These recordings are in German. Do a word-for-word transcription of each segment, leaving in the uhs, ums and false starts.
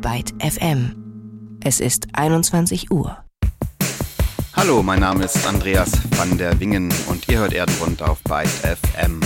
Byte F M. Es ist einundzwanzig Uhr. Hallo, mein Name ist Andreas van der Wingen und ihr hört Erdenrund auf Byte F M.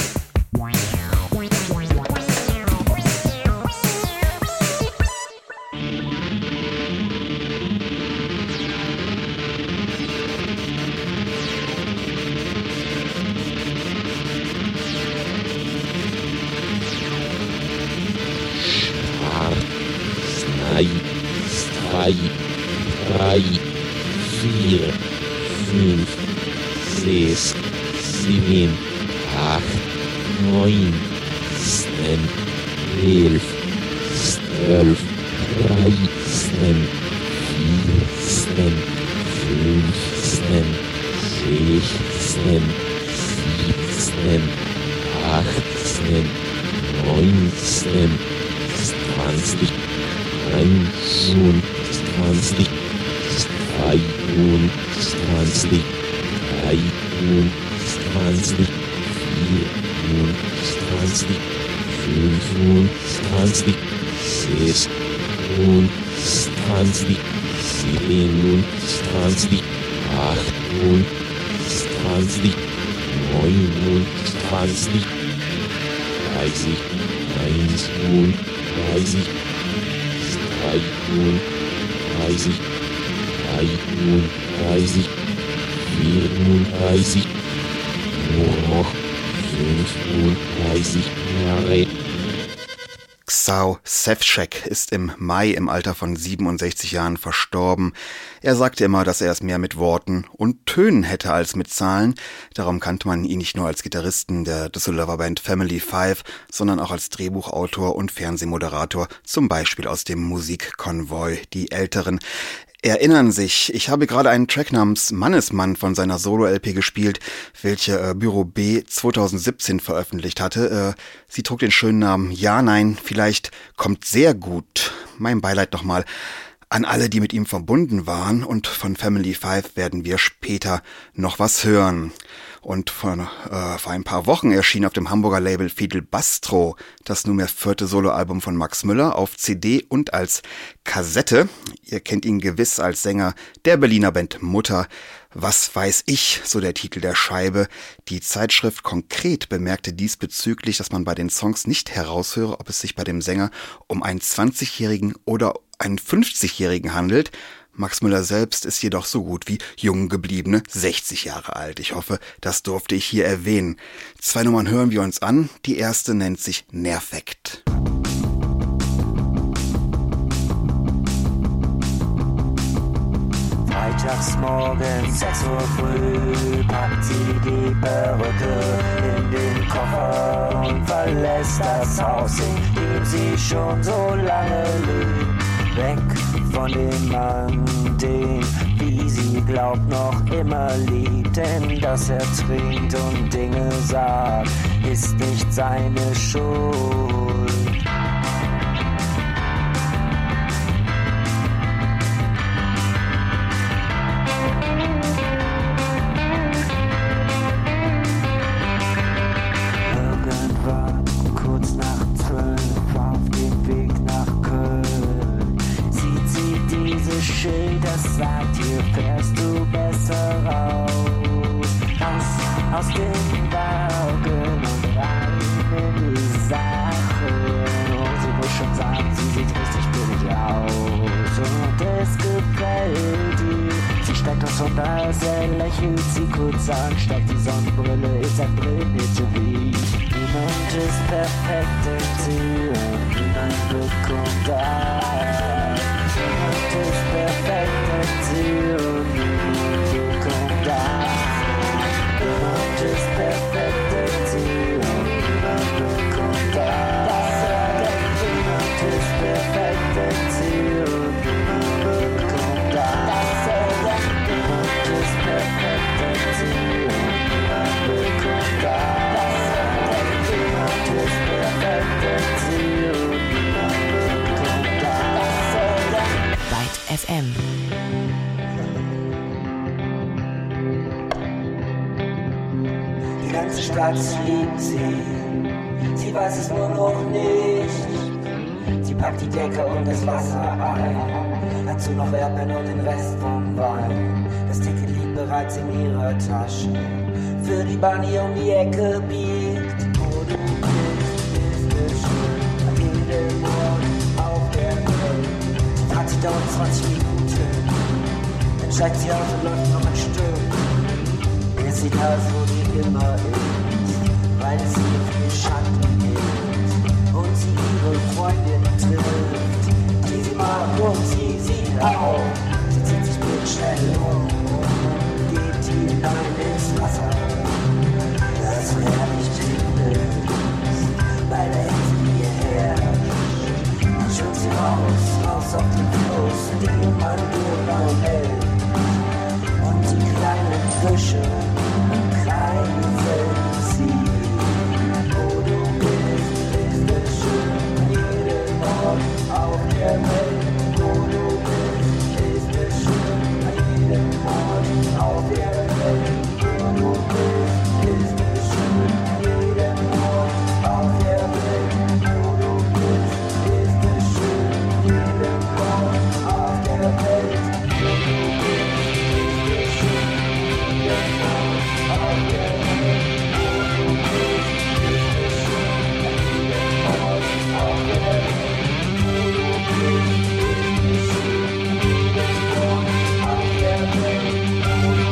Zwei, drei, vier, fünf, sechs, sieben, acht, neun, zehn, elf, zwölf, dreizehn, vierzehn, fünfzehn, sechzehn, siebzehn, achtzehn, neunzehn, zwanzig, einundzwanzig, zweiundzwanzig, dreiundzwanzig, vierundzwanzig, fünfundzwanzig, sechsundzwanzig, siebenundzwanzig, achtundzwanzig, neunundzwanzig, dreißig, einunddreißig, zweiunddreißig, dreiunddreißig, vierunddreißig, nur noch fünfunddreißig Jahre. Xau Sevcek ist im Mai im Alter von siebenundsechzig Jahren verstorben. Er sagte immer, dass er es mehr mit Worten und Tönen hätte als mit Zahlen. Darum kannte man ihn nicht nur als Gitarristen der Düsseldorfer Band Family Five, sondern auch als Drehbuchautor und Fernsehmoderator, zum Beispiel aus dem Musikkonvoi. Die Älteren erinnern sich, ich habe gerade einen Track namens Mannesmann von seiner Solo-L P gespielt, welche äh, Büro B zweitausendsiebzehn veröffentlicht hatte. Äh, sie trug den schönen Namen Ja, Nein, vielleicht kommt sehr gut. Mein Beileid nochmal an alle, die mit ihm verbunden waren, und von Family Five werden wir später noch was hören. Und vor, äh, vor ein paar Wochen erschien auf dem Hamburger Label Fidel Bastro das nunmehr vierte Soloalbum von Max Müller auf C D und als Kassette. Ihr kennt ihn gewiss als Sänger der Berliner Band Mutter. Was weiß ich, so der Titel der Scheibe. Die Zeitschrift Konkret bemerkte diesbezüglich, dass man bei den Songs nicht heraushöre, ob es sich bei dem Sänger um einen zwanzigjährigen oder einen fünfzigjährigen handelt. Max Müller selbst ist jedoch so gut wie jung gebliebene sechzig Jahre alt. Ich hoffe, das durfte ich hier erwähnen. Zwei Nummern hören wir uns an. Die erste nennt sich Nervekt. Freitagsmorgen, sechs Uhr früh, packt sie die Perücke in den Koffer und verlässt das Haus, in dem sie schon so lange lebt. Weg von dem Mann, den, wie sie glaubt, noch immer liebt. Denn dass er trinkt und Dinge sagt, ist nicht seine Schuld. Irgendwann kurz nach zwölf auf dem Weg nach Köln sieht sie dieses Schild, das sagt, hier fährst du besser raus. Raus aus dem Wagen und rein in die Sache. Und sie muss schon sagen, sie sieht richtig billig aus. Und es gefällt ihr. Sie steigt aus und als er lächelt sie kurz an, steigt die Sonnenbrille, ist ein Brillenmädchen wie ich. Niemand ist perfekt in sie und niemand bekommt das. Niemand ist perfekt in sie und niemand bekommt das. Niemand ist perfekt in sie und niemand bekommt das. Niemand ist perfekt in sie und niemand bekommt das. Niemand ist perfekt in sie und niemand bekommt das. Byte F M. Die ganze Stadt liebt sie, sie weiß es nur noch nicht. Sie packt die Decke und das Wasser ein. Dazu noch Erdbeeren und den Rest vom Wein. Das Ticket liegt bereits in ihrer Tasche. Für die Bahn hier um die Ecke biegt. Wo du bist, ist es schön. An jedem Ort auf der Welt. Die Fahrt, sie dauert zwanzig Minuten. Dann steigt sie aus und läuft noch ein Stück. Es sieht aus, wo sie immer ist. Weil es hier viel Schatten gibt. Und sie ihre Freundin trifft. Die sie mag und sie sieht auf. Sie zieht sich blitzschnell um. Geht hinein ins Wasser. Das herrlich ist, bei der Hitze hierher. Dann schwimmt sie raus, raus auf den Fluss, den man genau hält. Und die kleinen Fische kreisen sie. Wo du bist, ist es schön, jeden Ort auf der Welt. Wo du bist, ist es schön, jeden Ort auf der Welt. Wo du bist, ist es schön, jeden Ort auf der Welt. Wo du bist, ist es schön, jeden Ort auf der Welt. Wo du bist, ist es schön, jeden Ort auf der Welt. Wo du bist, ist es schön, jeden Ort auf der Welt. Wo du bist, ist es schön, jeden Ort auf der Welt. Wo du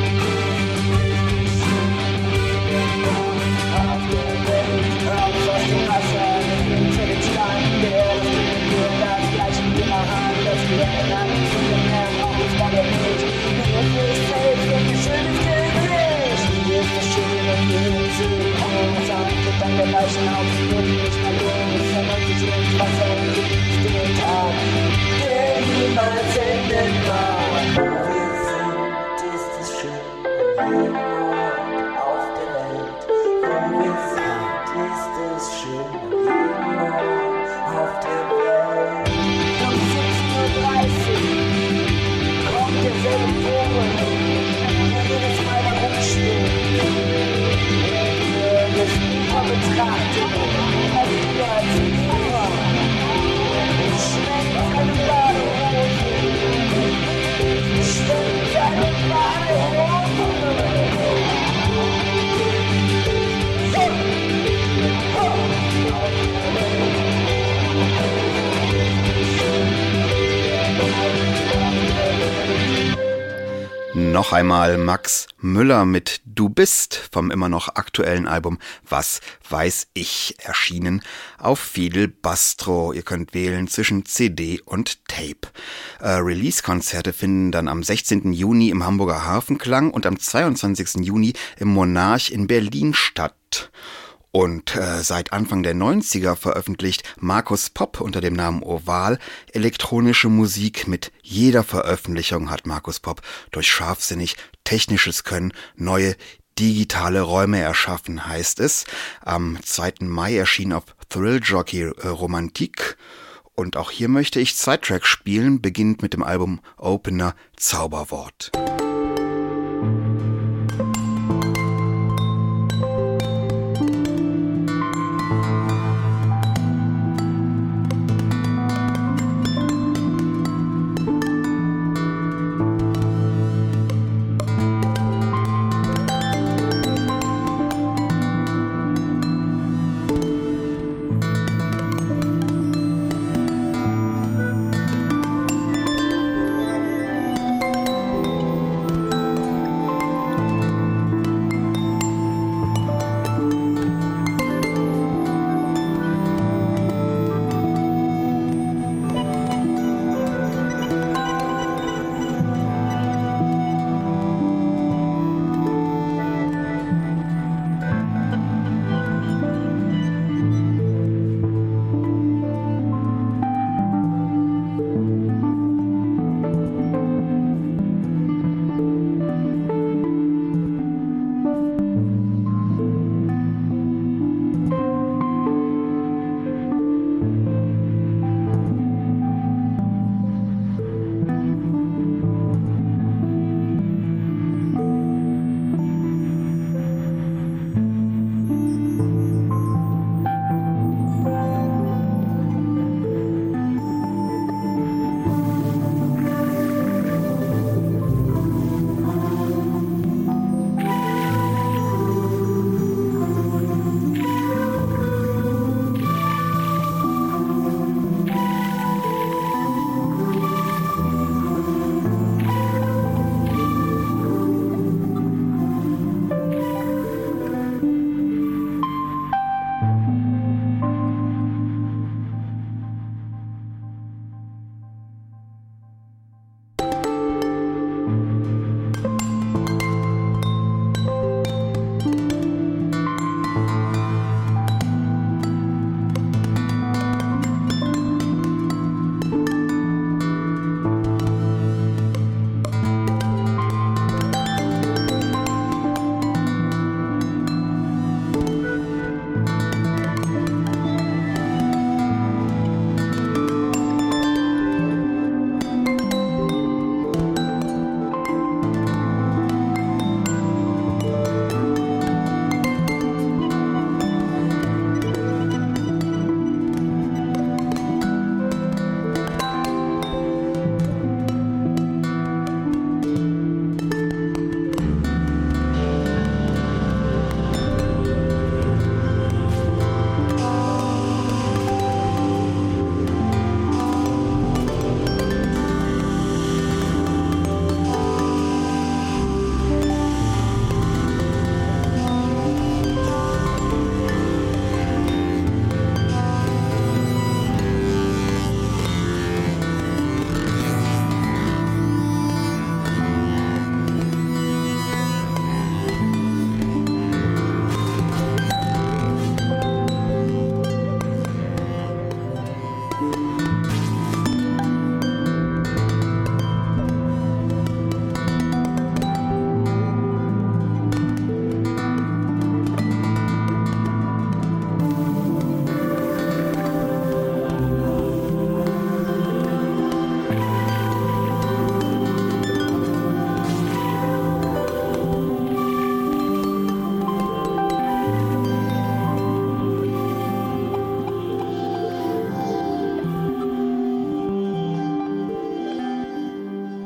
Noch einmal Max Müller mit Du bist vom immer noch aktuellen Album Was weiß ich, erschienen auf Fidel Bastro. Ihr könnt wählen zwischen C D und Tape. Äh, Release-Konzerte finden dann am sechzehnten Juni im Hamburger Hafenklang und am zweiundzwanzigsten Juni im Monarch in Berlin statt. Und äh, seit Anfang der neunziger veröffentlicht Markus Popp unter dem Namen Oval elektronische Musik. Mit jeder Veröffentlichung hat Markus Popp durch scharfsinnig technisches Können neue digitale Räume erschaffen, heißt es. Am zweiten Mai erschien auf Thrill Jockey äh, Romantik. Und auch hier möchte ich zwei Tracks spielen, beginnt mit dem Album Opener Zauberwort.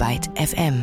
Byte F M.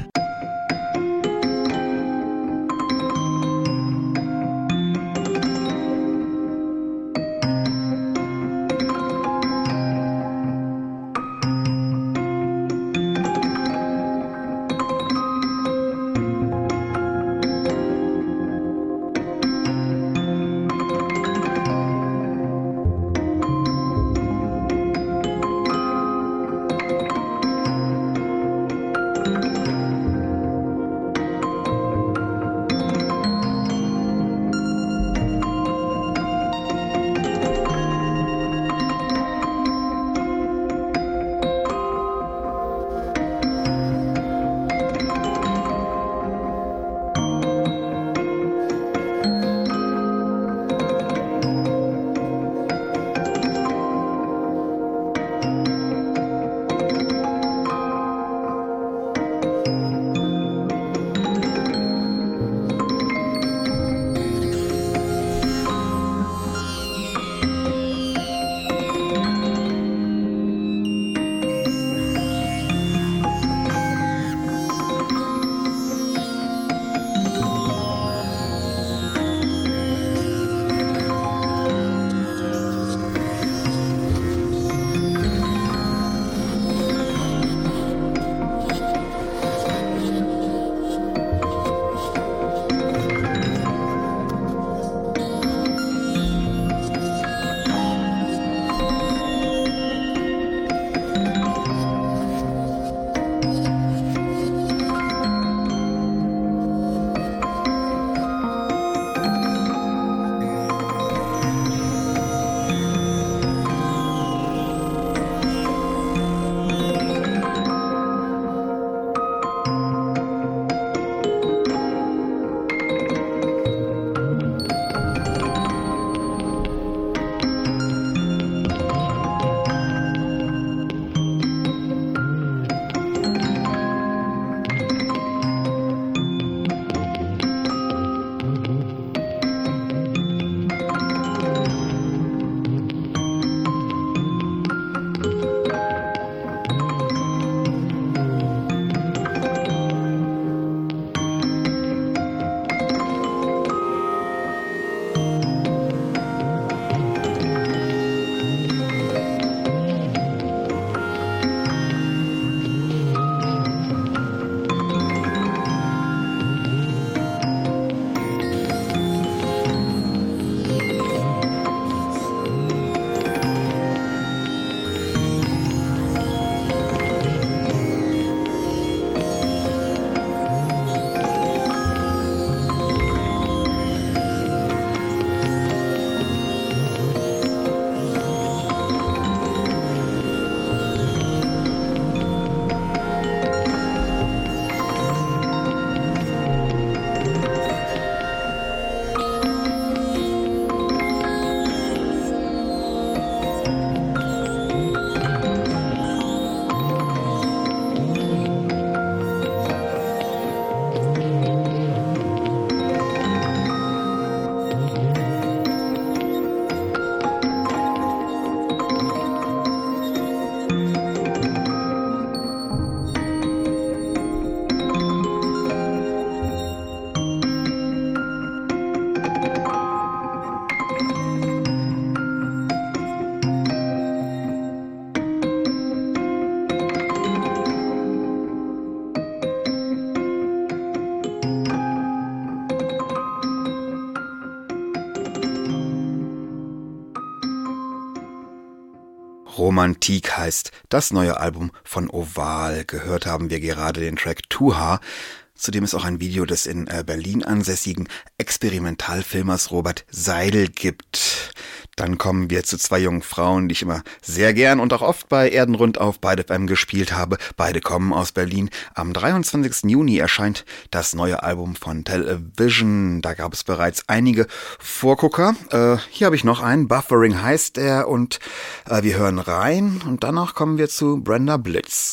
Romantik heißt das neue Album von Oval. Gehört haben wir gerade den Track Tuha. Zudem ist auch ein Video des in Berlin ansässigen Experimentalfilmers Robert Seidel gibt. Dann kommen wir zu zwei jungen Frauen, die ich immer sehr gern und auch oft bei Erdenrund auf Byte F M gespielt habe. Beide kommen aus Berlin. Am dreiundzwanzigsten Juni erscheint das neue Album von Television. Da gab es bereits einige Vorgucker. Äh, hier habe ich noch einen. Buffering heißt er und äh, wir hören rein. Und danach kommen wir zu Brenda Blitz.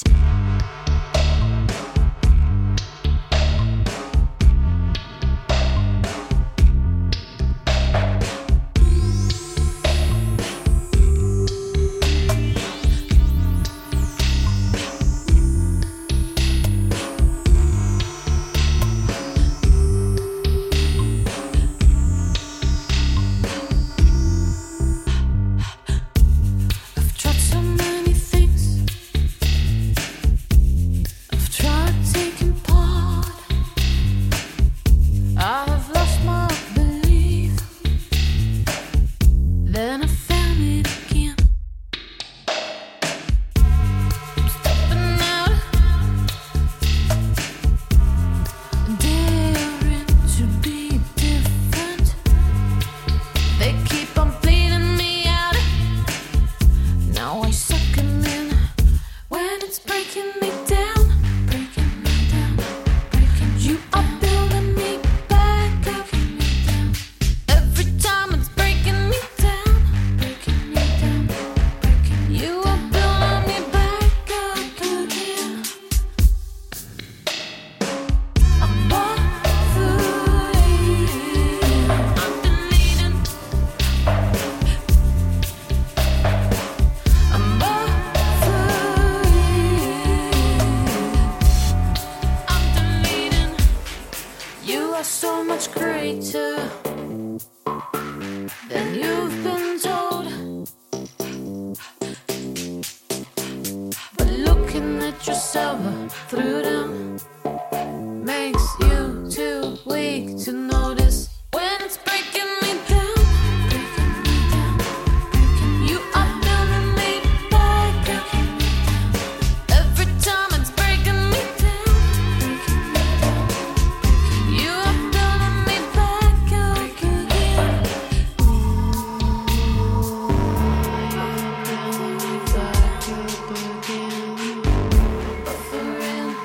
silver through them. Makes you too weak to notice when it's breaking me down, breaking me down, breaking. You are building me back up. Every time it's breaking me down, breaking me down, breaking. You are building me back up again. But for real.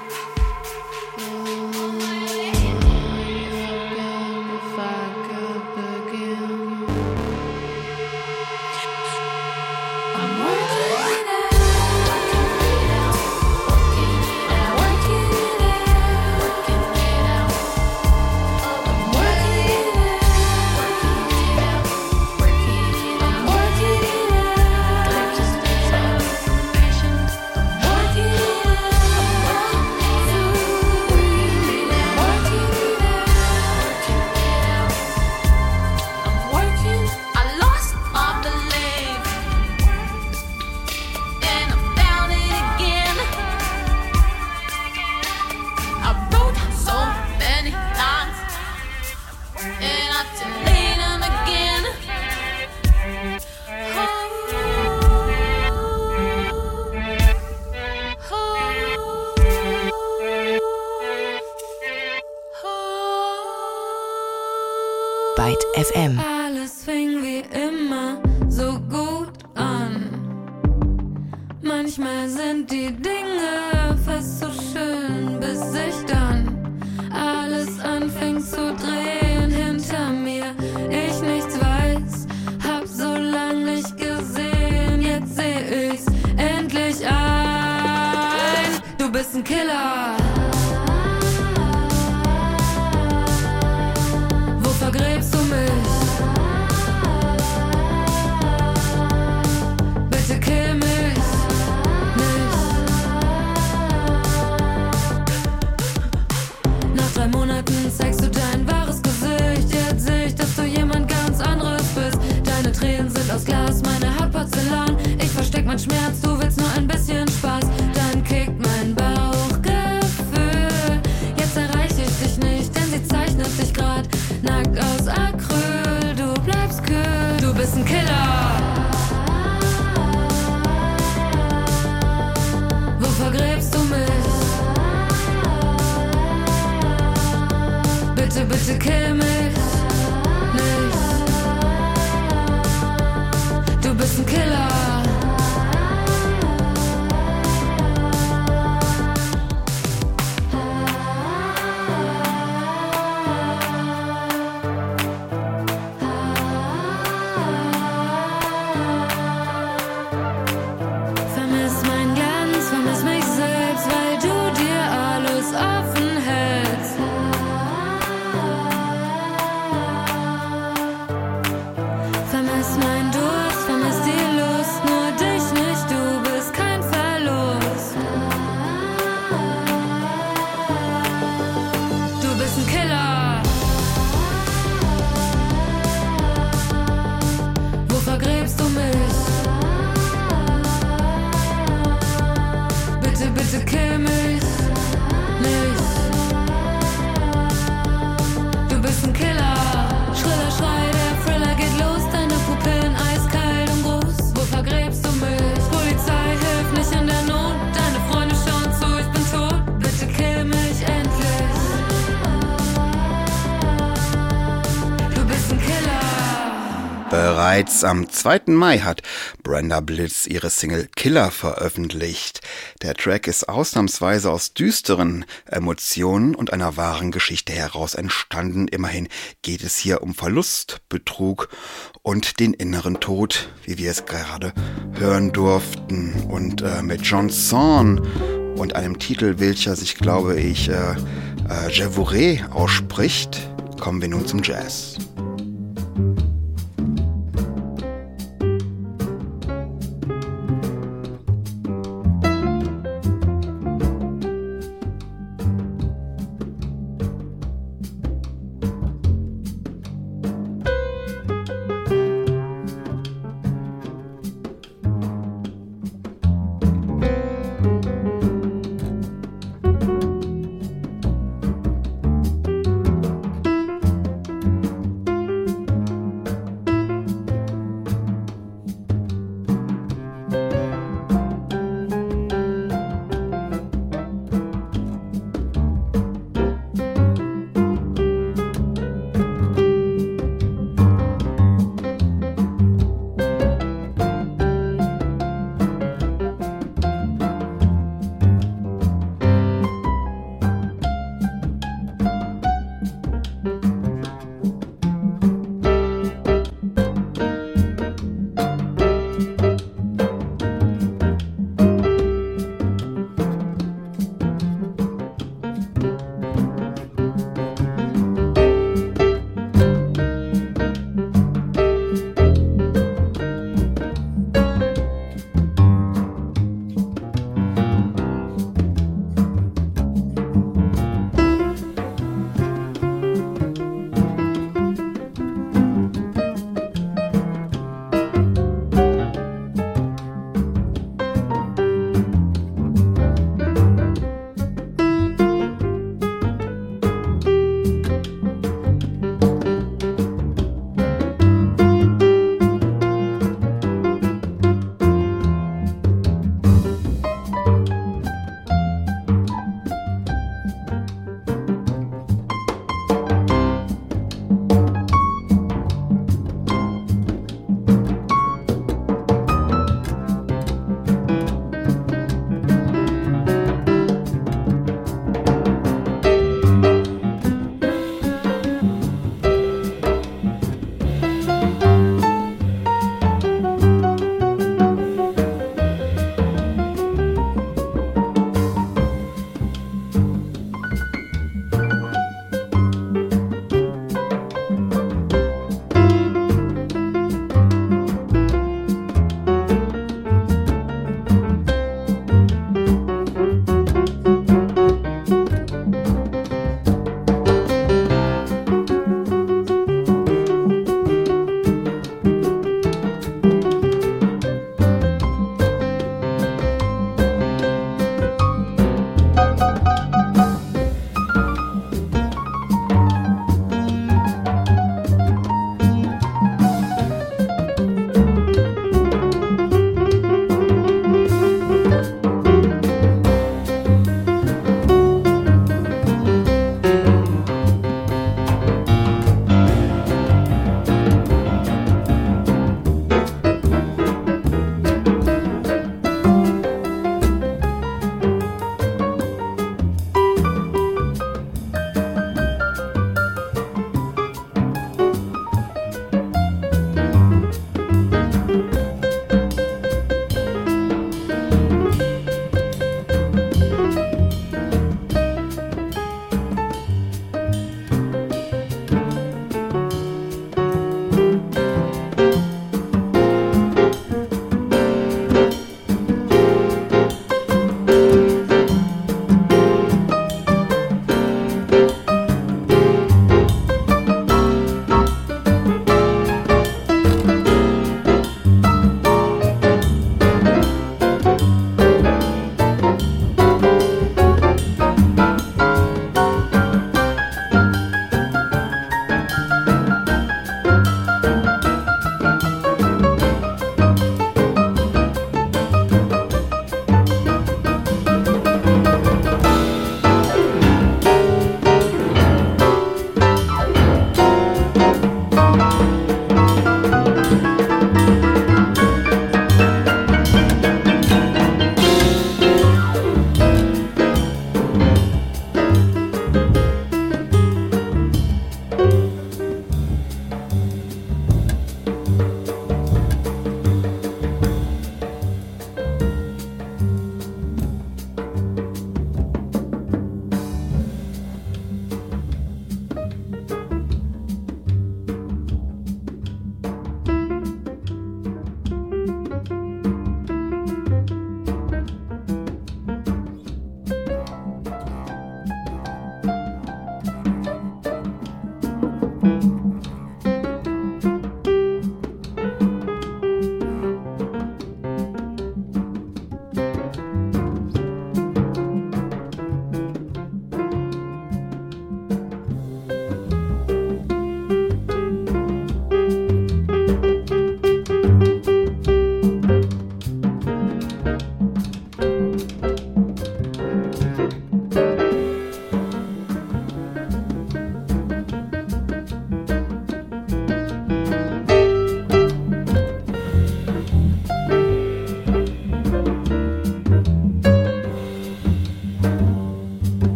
Byte F M. Alles fing wie immer so gut an. Manchmal sind die Dinge fast so schön, bis sich dann alles anfängt zu drehen hinter mir. Ich nichts weiß, hab so lang nicht gesehen. Jetzt seh ich's endlich ein. Du bist ein Killer. Vergräbst du mich? Bitte kill mich nicht. Nach drei Monaten zeigst du dein wahres Gesicht. Jetzt seh ich, dass du jemand ganz anderes bist. Deine Tränen sind aus Glas, meine Haut Porzellan. Ich versteck meinen Schmerz, du willst nur ein bisschen Spaß. Dann kickt mein Bauchgefühl. Jetzt erreich ich dich nicht, denn sie zeichnet dich grad nackt aus Acryl, du bleibst kühl, du bist ein Killer. Wo vergräbst du mich? Bitte, bitte kill mich nicht. Du bist ein Killer. Bereits am zweiten Mai hat Brenda Blitz ihre Single Killer veröffentlicht. Der Track ist ausnahmsweise aus düsteren Emotionen und einer wahren Geschichte heraus entstanden. Immerhin geht es hier um Verlust, Betrug und den inneren Tod, wie wir es gerade hören durften. Und äh, mit John Zorn und einem Titel, welcher sich, glaube ich, äh, äh, Je voudrais ausspricht, kommen wir nun zum Jazz.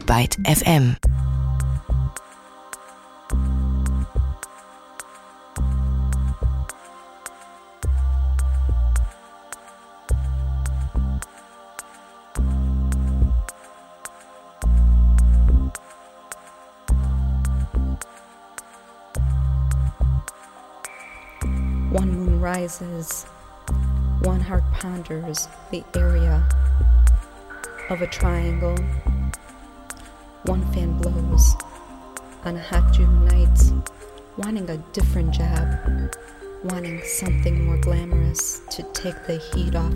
Byte F M. One moon rises, one heart ponders the area of a triangle. One fan blows on a hot June night, wanting a different job, wanting something more glamorous to take the heat off.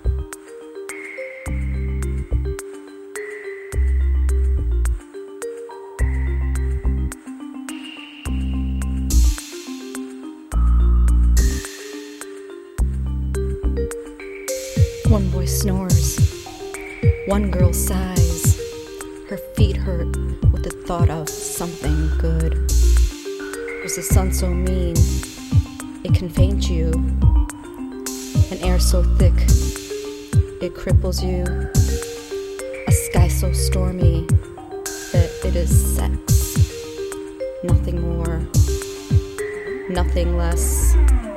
One boy snores, one girl sighs, her feet hurt with the thought of something good. Was the sun so mean, it can faint you, an air so thick, it cripples you, a sky so stormy that it is sex, nothing more, nothing less.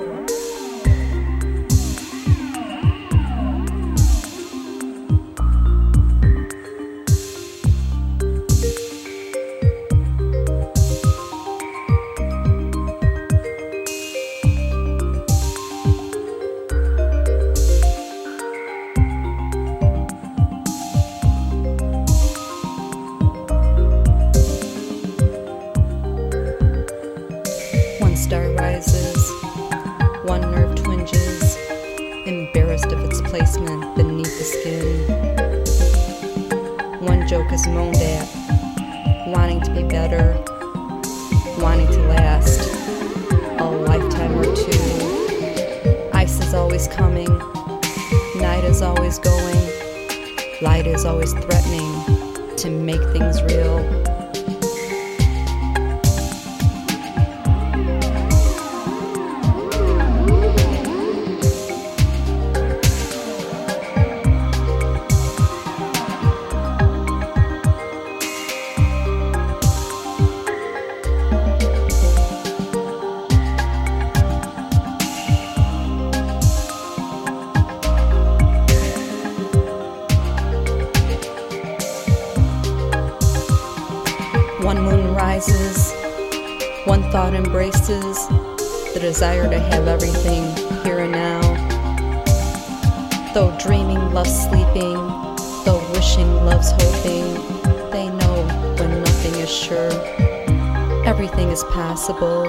Star rises, one nerve twinges, embarrassed of its placement beneath the skin. One joke is moaned at, wanting to be better, wanting to last a lifetime or two. Ice is always coming, night is always going, light is always threatening to make things real. One moon rises, one thought embraces the desire to have everything here and now. Though dreaming loves sleeping, though wishing loves hoping, they know when nothing is sure, everything is possible.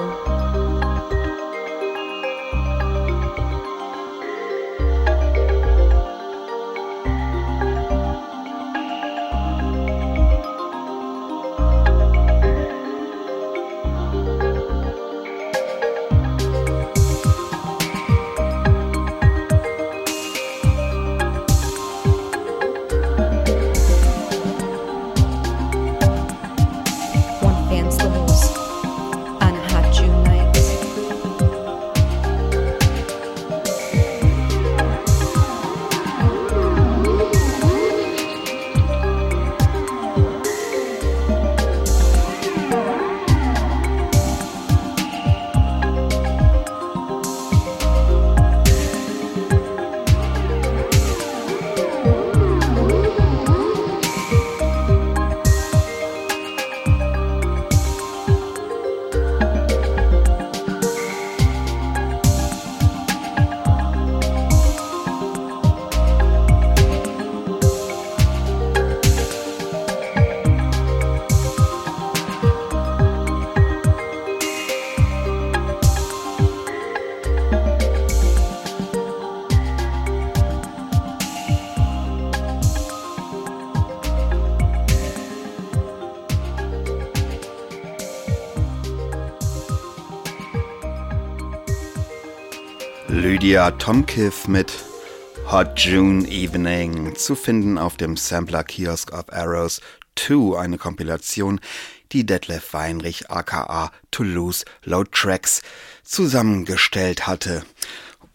Lydia Tomkiv mit Hot June Evening, zu finden auf dem Sampler Kiosk of Arrows zwei, eine Kompilation, die Detlef Weinrich aka Toulouse Load Tracks zusammengestellt hatte.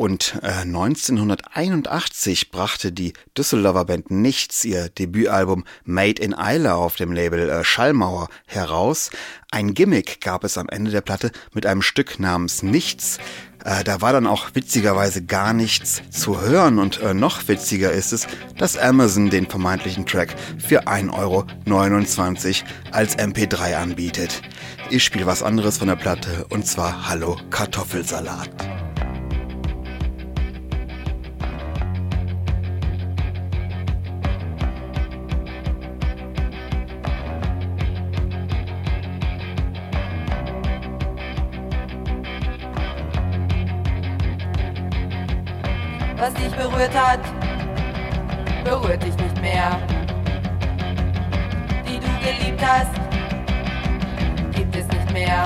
Und äh, neunzehnhunderteinundachtzig brachte die Düsseldorfer Band Nichts ihr Debütalbum Made in Eile auf dem Label äh, Schallmauer heraus. Ein Gimmick gab es am Ende der Platte mit einem Stück namens Nichts. Äh, da war dann auch witzigerweise gar nichts zu hören und äh, noch witziger ist es, dass Amazon den vermeintlichen Track für ein Euro neunundzwanzig als M P drei anbietet. Ich spiele was anderes von der Platte und zwar Hallo Kartoffelsalat. Was dich berührt hat, berührt dich nicht mehr. Die du geliebt hast, gibt es nicht mehr.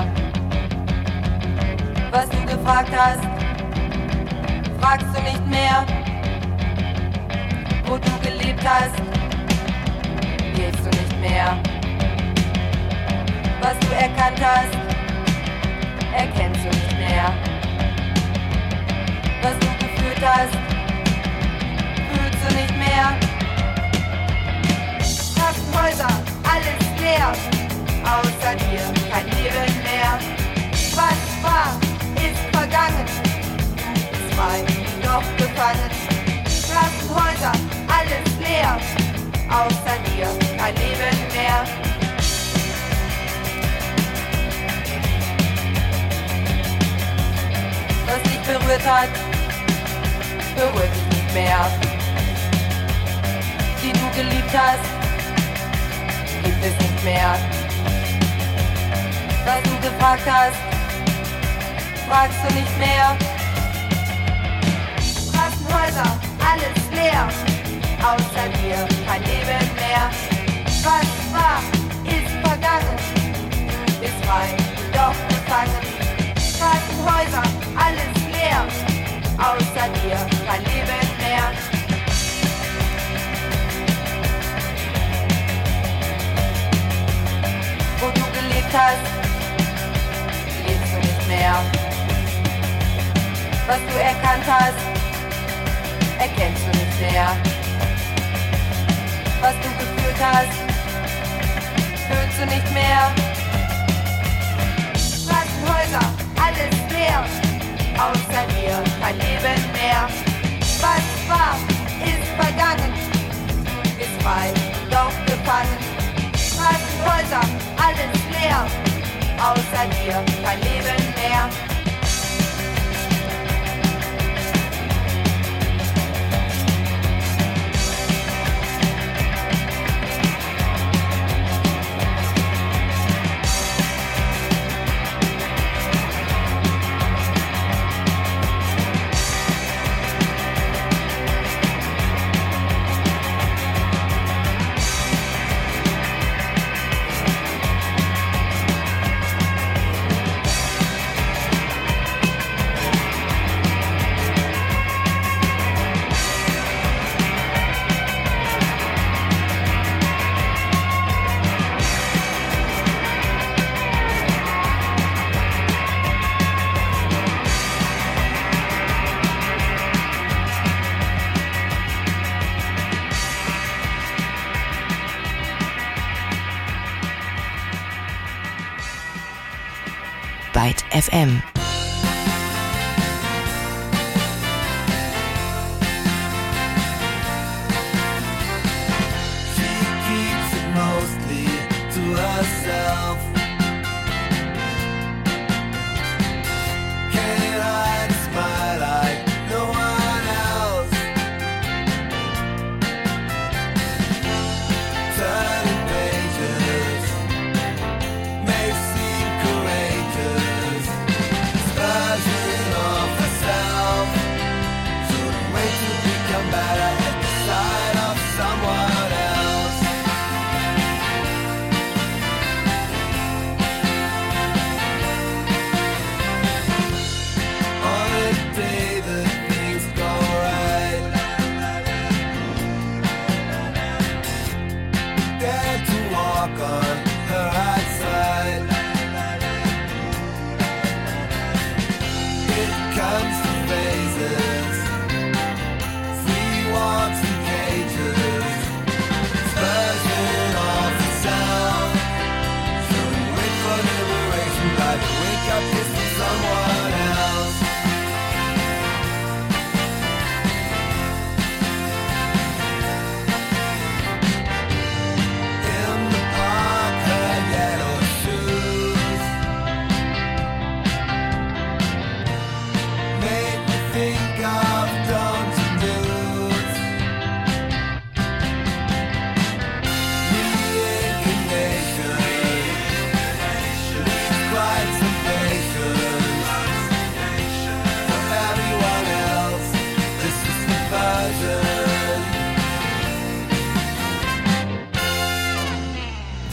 Was du gefragt hast, fragst du nicht mehr. Wo du gelebt hast, lebst du nicht mehr. Was du erkannt hast, erkennst du nicht mehr. Was du gefühlt hast, fühlst du nicht mehr. Treppenhäuser, alles leer, außer dir kein Leben mehr. Was war, ist vergangen, ist frei, doch gefangen. Treppenhäuser, alles leer, außer dir kein Leben mehr. Was dich berührt hat, berührt dich nicht mehr. Die du geliebt hast, gibt es nicht mehr. Was du gefragt hast, fragst du nicht mehr. Straßenhäuser, alles leer, außer dir kein Leben mehr. Was war, ist vergangen, ist frei, doch gefangen. Straßenhäuser, alles leer, außer dir kein Leben mehr. Wo du gelebt hast, lebst du nicht mehr. Was du erkannt hast, erkennst du nicht mehr. Was du gefühlt hast, fühlst du nicht mehr. Straßenhäuser, alles leer, außer dir kein Leben mehr. Was war, ist vergangen, ist frei, doch gefangen. Straßenhäuser, alles leer, außer dir kein Leben mehr. Byte F M. Makes seem courageous.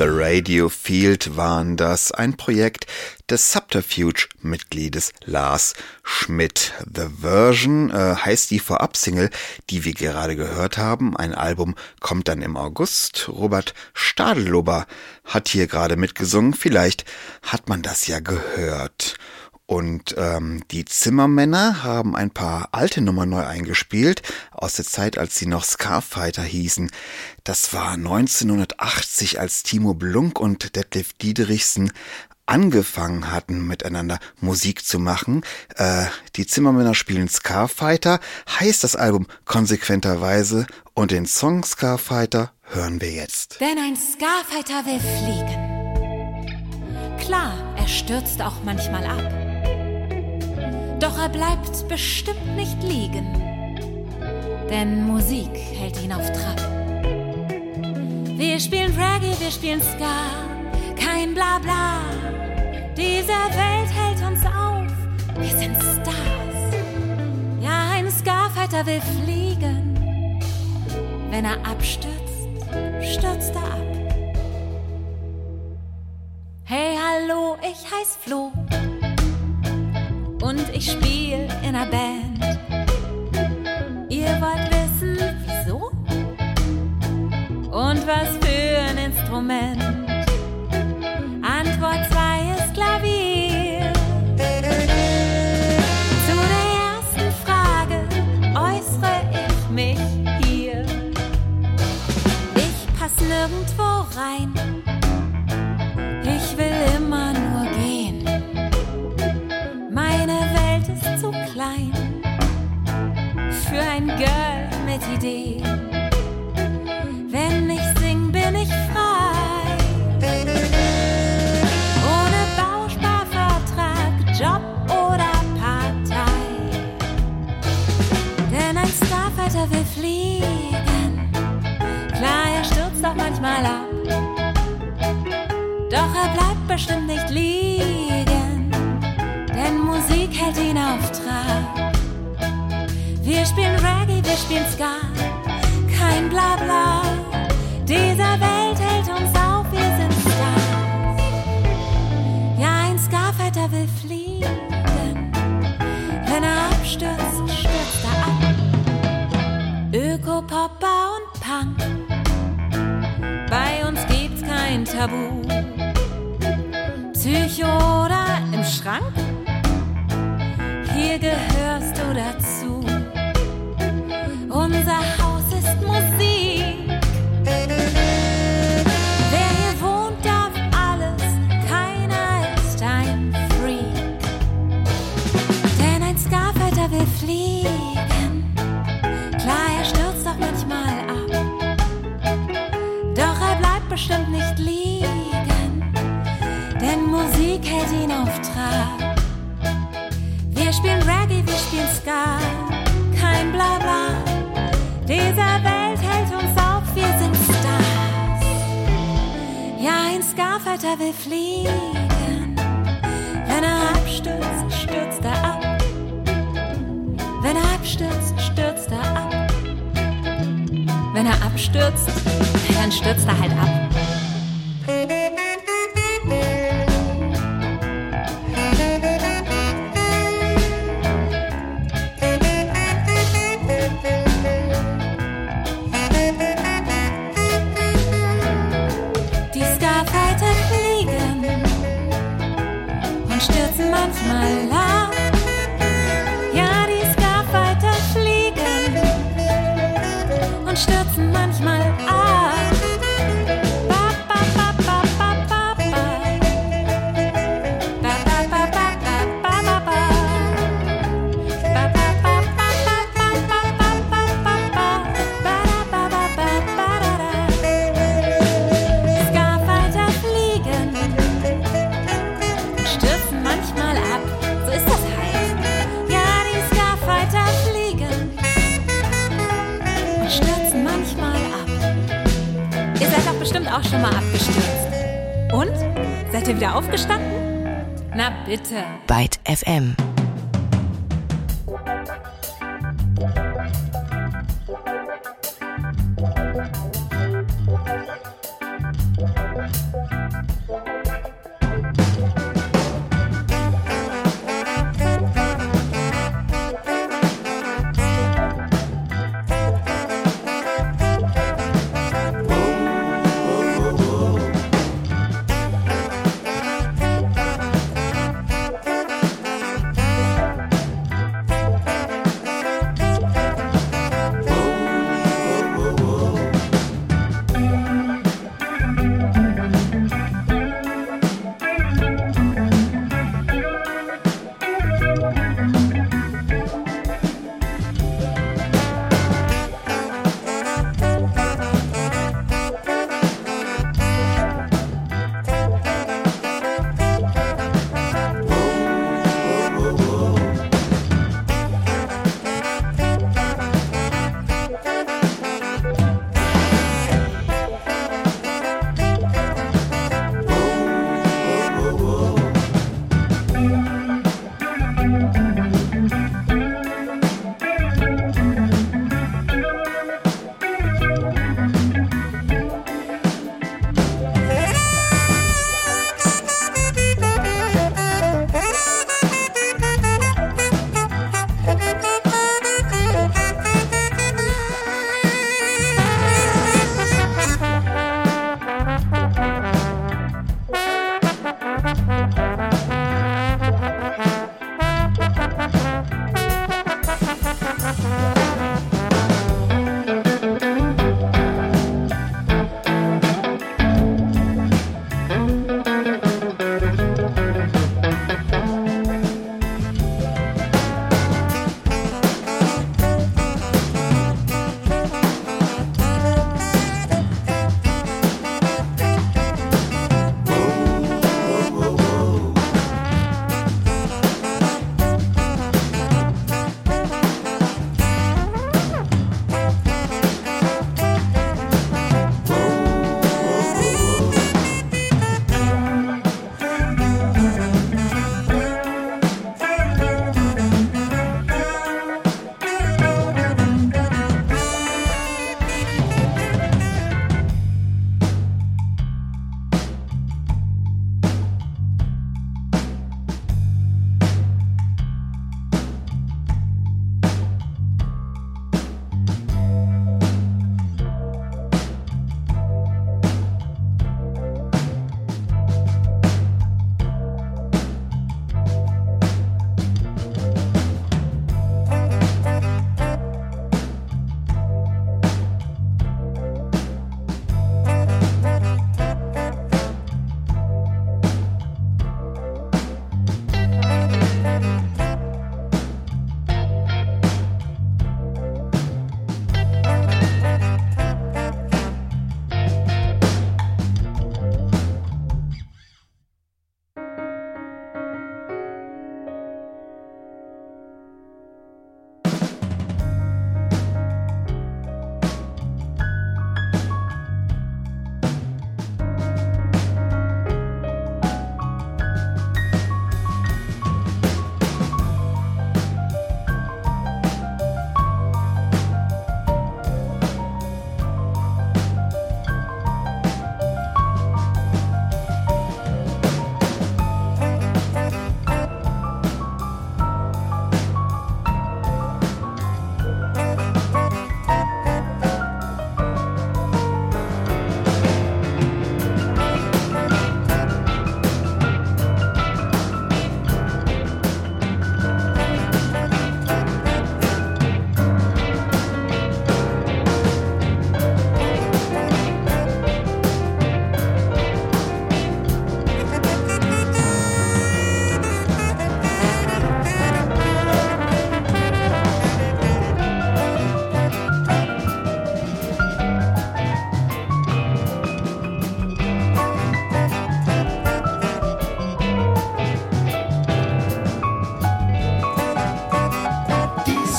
Radio Field waren das, ein Projekt des Subterfuge-Mitgliedes Lars Schmidt. The Version äh, heißt die Vorab-Single, die wir gerade gehört haben. Ein Album kommt dann im August. Robert Stadelober hat hier gerade mitgesungen. Vielleicht hat man das ja gehört. Und ähm, die Zimmermänner haben ein paar alte Nummern neu eingespielt, aus der Zeit, als sie noch Scarfighter hießen. Das war neunzehnhundertachtzig, als Timo Blunk und Detlef Diederichsen angefangen hatten, miteinander Musik zu machen. Äh, die Zimmermänner spielen Scarfighter, heißt das Album konsequenterweise, und den Song Scarfighter hören wir jetzt. Denn ein Scarfighter will fliegen. Klar, er stürzt auch manchmal ab. Doch er bleibt bestimmt nicht liegen. Denn Musik hält ihn auf Trab. Wir spielen Reggae, wir spielen Ska, kein Blabla. Diese Welt hält uns auf, wir sind Stars. Ja, ein Scarfighter will fliegen. Wenn er abstürzt, stürzt er ab. Hey, hallo, ich heiß Flo und ich spiel in einer Band. Ihr wollt wissen, wieso? Und was für ein Instrument? Antwort zwei ist Klavier. Zu der ersten Frage äußere ich mich hier. Ich pass nirgendwo rein. Ich will immer nur gehen. Meine Welt ist zu klein für ein Girl mit Ideen. Wenn ich sing, bin ich frei. Ohne Bausparvertrag, Job oder Partei. Denn ein Starfighter will fliegen. Klar, er stürzt auch manchmal ab. Doch er bleibt bestimmt nicht liegen, denn Musik hält ihn auf Trab. Wir spielen Reggae, wir spielen Ska, kein Blabla. Dieser Welt hält uns auf, wir sind Stars. Ja, ein Scarfighter will fliegen. Wenn er abstürzt, stürzt er ab. Öko-Popper und Punk, bei uns gibt's kein Tabu. Psycho oder im Schrank? Hier gehörst du dazu. Unser Haus ist Musik. Wer hier wohnt, darf alles. Keiner ist ein Freak. Denn ein Scarfighter will fliegen. Klar, er stürzt auch manchmal ab. Doch er bleibt bestimmt nicht liegen. Denn Musik hält ihn auf Trab. Wir spielen Reggae, wir spielen Ska, kein Blabla. Dieser Welt hält uns auf, wir sind Stars. Ja, ein Scarfighter will fliegen. Wenn er abstürzt, stürzt er ab. Wenn er abstürzt, stürzt er ab. Wenn er abstürzt, dann stürzt er halt ab. Manchmal ab. Ja, die Scarfighter fliegen und stürzen manchmal ab. Ba, ba, ba, ba, ba, ba, ba. Ba, ba, ba, ba, ba, ba, ba, ba. Ba, ba, ba, ba, ba, ba, ba, ba, ba, ba, ba. Ba, da, ba, ba, ba, ba, da, da. Scarfighter fliegen, stürzen manchmal ab. So ist das halt. Ja, die Scarfighter fliegen und stürzen manchmal ab. Ihr seid doch bestimmt auch schon mal abgestürzt. Und? Seid ihr wieder aufgestanden? Na bitte. Byte F M.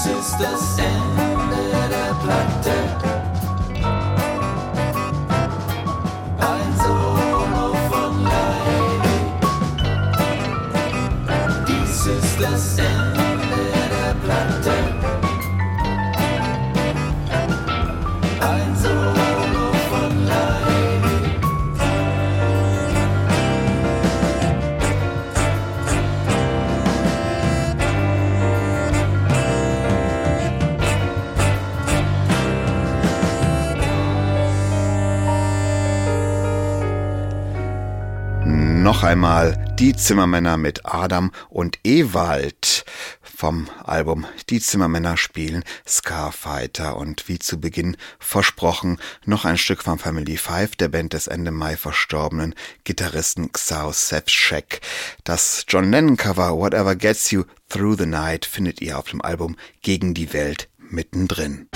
ist das Ende der Platte. Ein Solo von Lady. Dies ist das Ende der Platte. Ein Solo von Lady. Noch einmal die Zimmermänner mit Adam und Ewald vom Album Die Zimmermänner spielen Scarfighter und wie zu Beginn versprochen noch ein Stück von Family Five, der Band des Ende Mai verstorbenen Gitarristen Xaw Szewczak. Das John Lennon Cover Whatever Gets You Through the Night findet ihr auf dem Album Gegen die Welt mittendrin.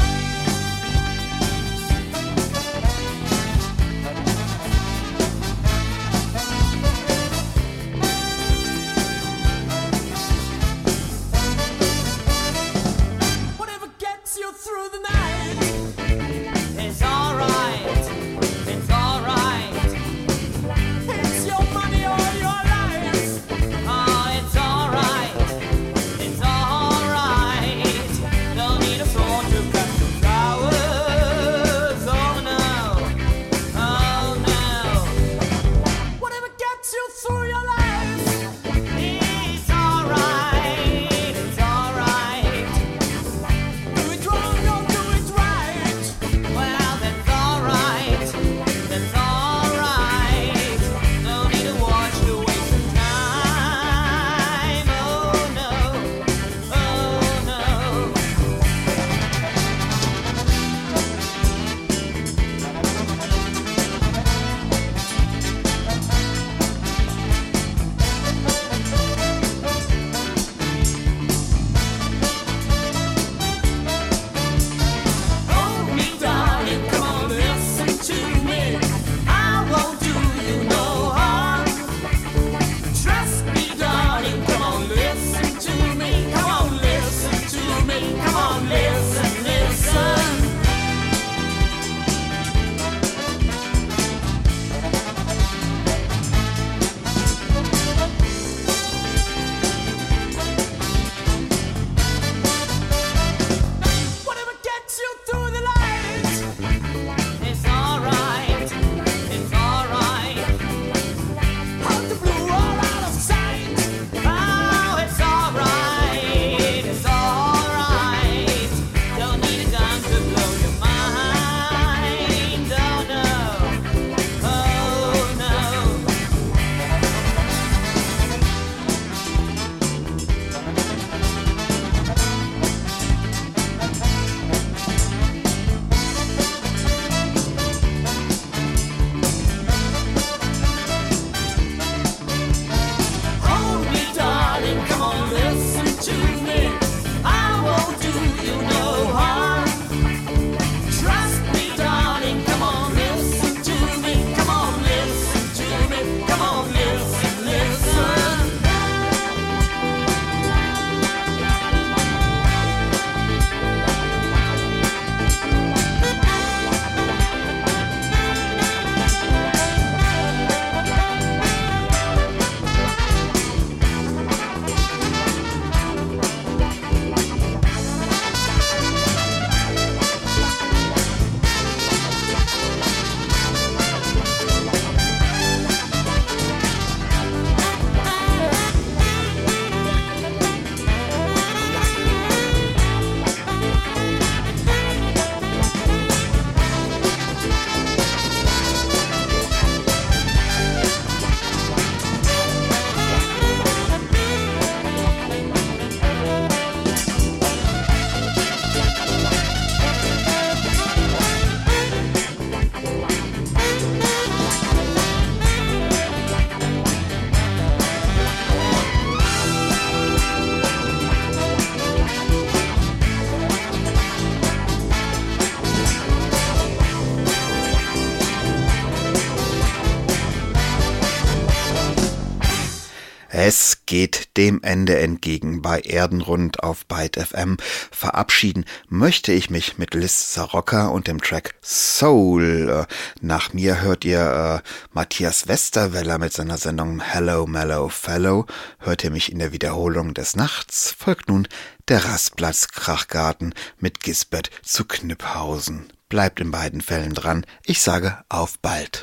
geht dem Ende entgegen bei Erdenrund auf Byte F M. Verabschieden möchte ich mich mit Liz Sarocca und dem Track Soul. Nach mir hört ihr äh, Matthias Westerweller mit seiner Sendung Hello Mellow Fellow. Hört ihr mich in der Wiederholung des Nachts, folgt nun der Rastplatz Krachgarten mit Gisbert zu Kniphausen. Bleibt in beiden Fällen dran. Ich sage auf bald.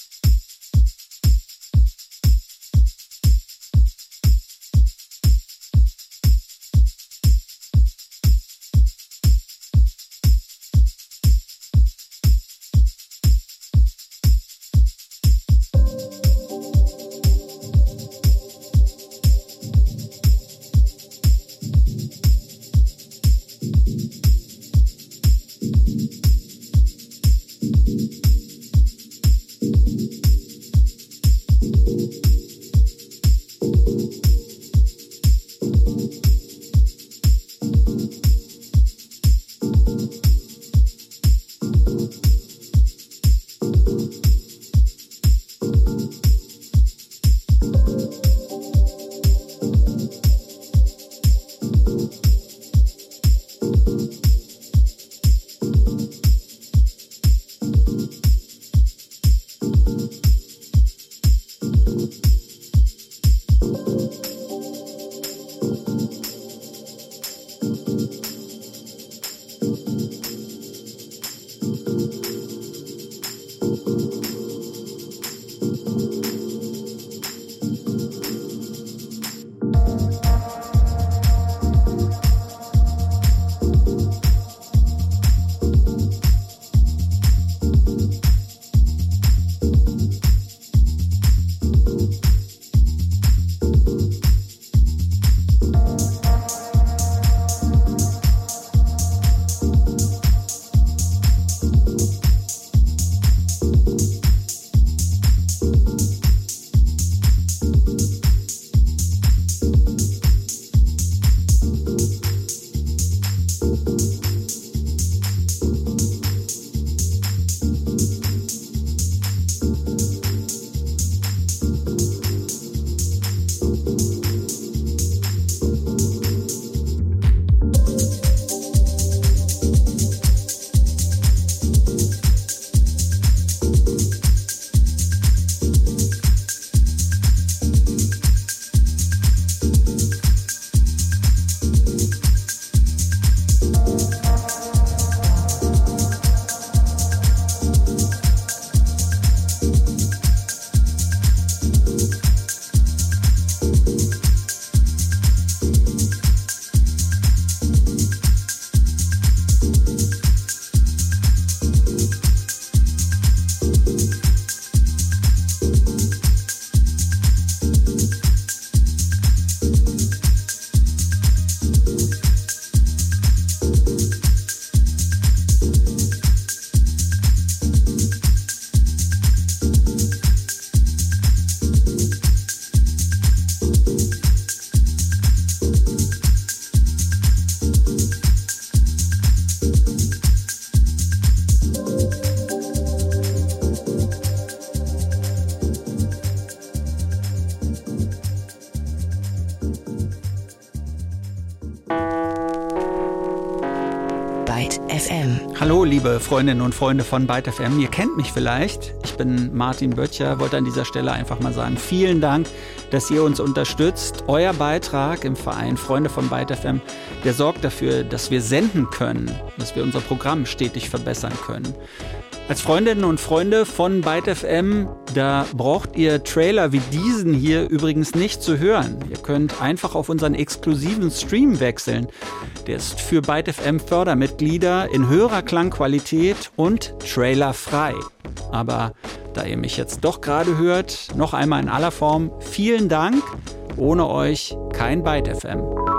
Hallo, liebe Freundinnen und Freunde von Byte F M. Ihr kennt mich vielleicht. Ich bin Martin Böttcher. Wollte an dieser Stelle einfach mal sagen, vielen Dank, dass ihr uns unterstützt. Euer Beitrag im Verein Freunde von Byte F M, der sorgt dafür, dass wir senden können, dass wir unser Programm stetig verbessern können. Als Freundinnen und Freunde von Byte F M, da braucht ihr Trailer wie diesen hier übrigens nicht zu hören. Ihr könnt einfach auf unseren exklusiven Stream wechseln. Der ist für Byte F M Fördermitglieder in höherer Klangqualität und trailerfrei. Aber da ihr mich jetzt doch gerade hört, noch einmal in aller Form vielen Dank. Ohne euch kein Byte F M.